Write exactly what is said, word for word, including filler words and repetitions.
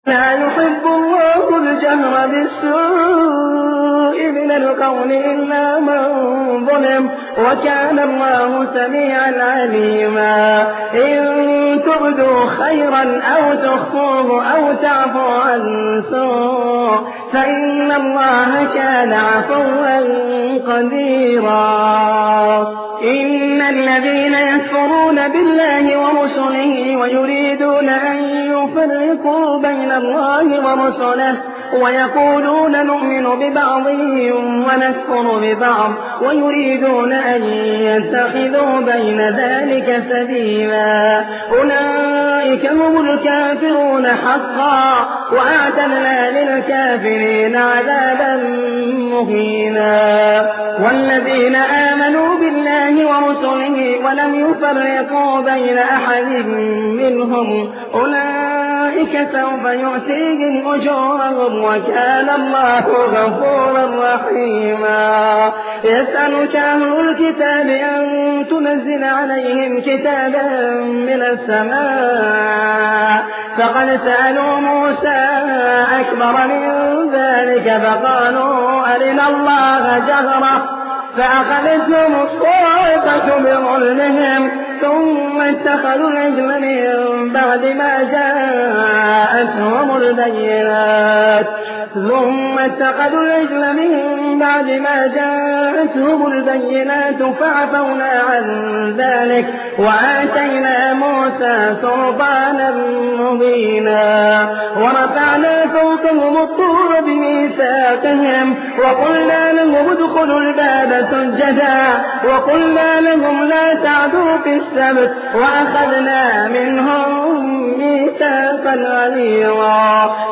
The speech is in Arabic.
لا يحب الله الجهر بالسوء من القول إلا من ظلم وكان الله سميعا عليما. إن تبدوا خيرا أو تخفوه أو تعفو عن سوء فإن الله كان عفوا قديرا. إن الذين يكفرون بالله ورسله ويريدون أن يفرقوا بين الله ورسله ويقولون نؤمن ببعض ونكفر ببعض ويريدون أن يتخذوا بين ذلك سبيلا أولئك هم الكافرون حقا وأعتدنا للكافرين عذابا مهينا. والذين آمنوا بالله ورسله ولم يفرقوا بين أحد منهم أولئك سوف يؤتيهم أجورهم وكان الله غفورا رحيما. يسألك أهل الكتاب أن تنزل عليهم كتابا من السماء فقد سألوا موسى أكبر من ذلك فقالوا أرنا الله جهرة فأخذتهم الصاعقة بظلمهم ثم اتخذوا العجل من بعد ما جاءتهم البينات ثم اتخذوا العجل من بعد ما جاءتهم البينات فعفونا عن ذلك وآتينا موسى سلطانا مبينا. ورفعنا فوقهم الطور بميثاقهم وقلنا لهم ادخلوا الباب سجدا وقلنا لهم لا تعدوا في السبت وأخذنا منهم ميثاقا غليظا.